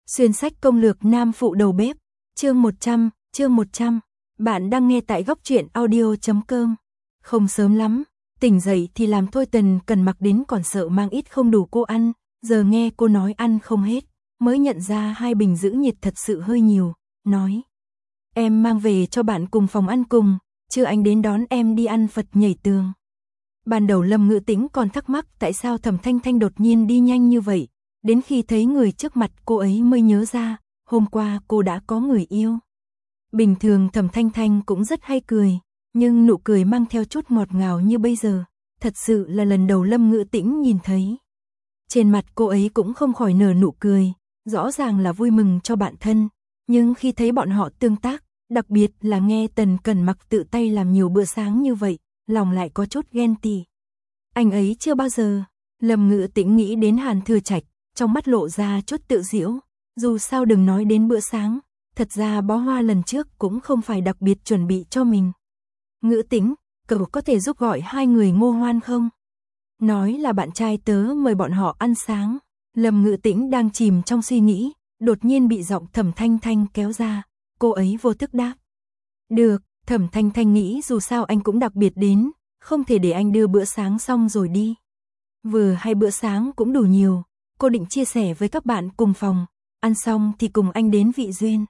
Xuyên sách công lược nam phụ đầu bếp, chương 100. Bạn đang nghe tại góc truyện audio.com. Không sớm lắm, tỉnh dậy thì làm thôi. Tần Cần Mặc đến còn sợ mang ít không đủ cô ăn, giờ nghe cô nói ăn không hết, mới nhận ra 2 bình giữ nhiệt thật sự hơi nhiều, nói: "Em mang về cho bạn cùng phòng ăn cùng, chưa anh đến đón em đi ăn Phật nhảy tường." Ban đầu Lâm Ngữ Tĩnh còn thắc mắc tại sao Thẩm Thanh Thanh đột nhiên đi nhanh như vậy, đến khi thấy người trước mặt cô ấy mới nhớ ra, hôm qua cô đã có người yêu. Bình thường Thẩm Thanh Thanh cũng rất hay cười, nhưng nụ cười mang theo chút ngọt ngào như bây giờ, thật sự là lần đầu Lâm Ngữ Tĩnh nhìn thấy. Trên mặt cô ấy cũng không khỏi nở nụ cười, rõ ràng là vui mừng cho bạn thân, nhưng khi thấy bọn họ tương tác, đặc biệt là nghe Tần Cần Mặc tự tay làm nhiều bữa sáng như vậy, lòng lại có chút ghen tị. Anh ấy chưa bao giờ. Lâm Ngữ Tĩnh nghĩ đến Hàn Thừa Trạch, trong mắt lộ ra chút tự giễu, dù sao đừng nói đến bữa sáng, thật ra bó hoa lần trước cũng không phải đặc biệt chuẩn bị cho mình. "Ngữ Tĩnh, cậu có thể giúp gọi 2 người Ngô Hoan không?" Nói là bạn trai tớ mời bọn họ ăn sáng. Lâm Ngữ Tĩnh đang chìm trong suy nghĩ, đột nhiên bị giọng Thẩm Thanh Thanh kéo ra, cô ấy vô thức đáp: "Được." Thẩm Thanh Thanh nghĩ dù sao anh cũng đặc biệt đến, không thể để anh đưa bữa sáng xong rồi đi. Vừa hay bữa sáng cũng đủ nhiều, cô định chia sẻ với các bạn cùng phòng, ăn xong thì cùng anh đến Vị Duyên.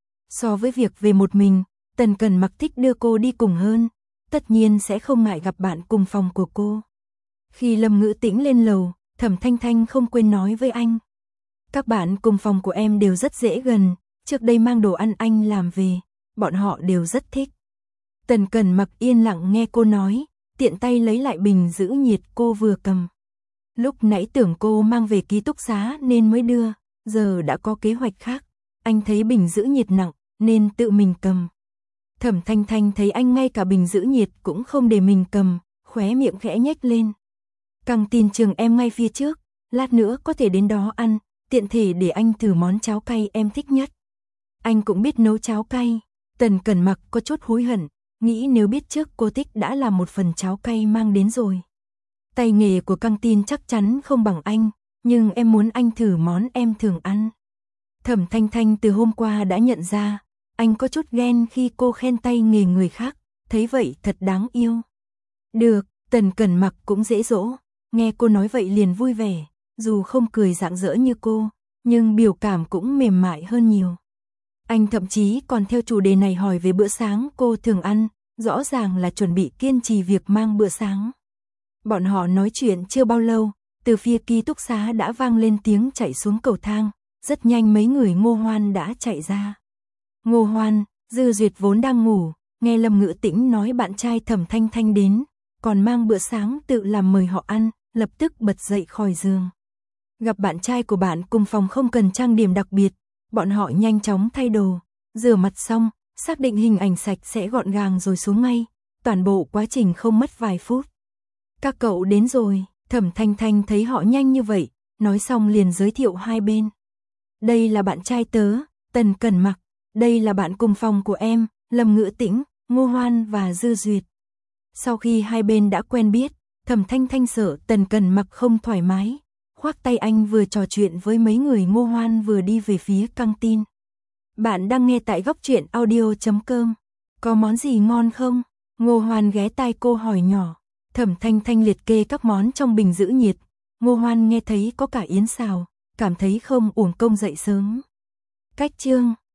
So với việc về một mình, Tần Cần Mặc thích đưa cô đi cùng hơn, tất nhiên sẽ không ngại gặp bạn cùng phòng của cô. Khi Lâm Ngữ Tĩnh lên lầu, Thẩm Thanh Thanh không quên nói với anh: "Các bạn cùng phòng của em đều rất dễ gần, trước đây mang đồ ăn anh làm về, bọn họ đều rất thích." Tần Cần Mặc yên lặng nghe cô nói, tiện tay lấy lại bình giữ nhiệt cô vừa cầm. Lúc nãy tưởng cô mang về ký túc xá nên mới đưa, giờ đã có kế hoạch khác. Anh thấy bình giữ nhiệt nặng, nên tự mình cầm. Thẩm Thanh Thanh thấy anh ngay cả bình giữ nhiệt cũng không để mình cầm, khóe miệng khẽ nhếch lên. "Căng tin trường em ngay phía trước, lát nữa có thể đến đó ăn, tiện thể để anh thử món cháo cay em thích nhất." Anh cũng biết nấu cháo cay. Tần Cần Mặc có chút hối hận, nghĩ nếu biết trước cô thích đã làm một phần cháo cay mang đến rồi. Tay nghề của căng tin chắc chắn không bằng anh, nhưng em muốn anh thử món em thường ăn. Thẩm Thanh Thanh từ hôm qua đã nhận ra, anh có chút ghen khi cô khen tay nghề người khác, thấy vậy thật đáng yêu. "Được." Tần Cần Mặc cũng dễ dỗ, nghe cô nói vậy liền vui vẻ, dù không cười rạng rỡ như cô, nhưng biểu cảm cũng mềm mại hơn nhiều. Anh thậm chí còn theo chủ đề này hỏi về bữa sáng cô thường ăn, rõ ràng là chuẩn bị kiên trì việc mang bữa sáng. Bọn họ nói chuyện chưa bao lâu, từ phía ký túc xá đã vang lên tiếng chạy xuống cầu thang, rất nhanh mấy người Ngô Hoan đã chạy ra. Ngô Hoan, Dư Duyệt vốn đang ngủ, nghe Lâm Ngữ Tĩnh nói bạn trai Thẩm Thanh Thanh đến, còn mang bữa sáng tự làm mời họ ăn, lập tức bật dậy khỏi giường. Gặp bạn trai của bạn cùng phòng không cần trang điểm đặc biệt, bọn họ nhanh chóng thay đồ, rửa mặt xong, xác định hình ảnh sạch sẽ gọn gàng rồi xuống ngay, toàn bộ quá trình không mất vài phút. "Các cậu đến rồi." Thẩm Thanh Thanh thấy họ nhanh như vậy, nói xong liền giới thiệu hai bên. "Đây là bạn trai tớ, Tần Cần Mặc, đây là bạn cùng phòng của em, Lâm Ngữ Tĩnh, Ngô Hoan và Dư Duyệt." Sau khi hai bên đã quen biết, Thẩm Thanh Thanh sợ Tần Cần Mặc không thoải mái, khoác tay anh vừa trò chuyện với mấy người Ngô Hoan vừa đi về phía căng tin. Bạn đang nghe tại góc truyện audio.com. "Có món gì ngon không?" Ngô Hoan ghé tai cô hỏi nhỏ. Thẩm Thanh Thanh liệt kê các món trong bình giữ nhiệt. Ngô Hoan nghe thấy có cả yến xào, cảm thấy không uổng công dậy sớm. Cách chương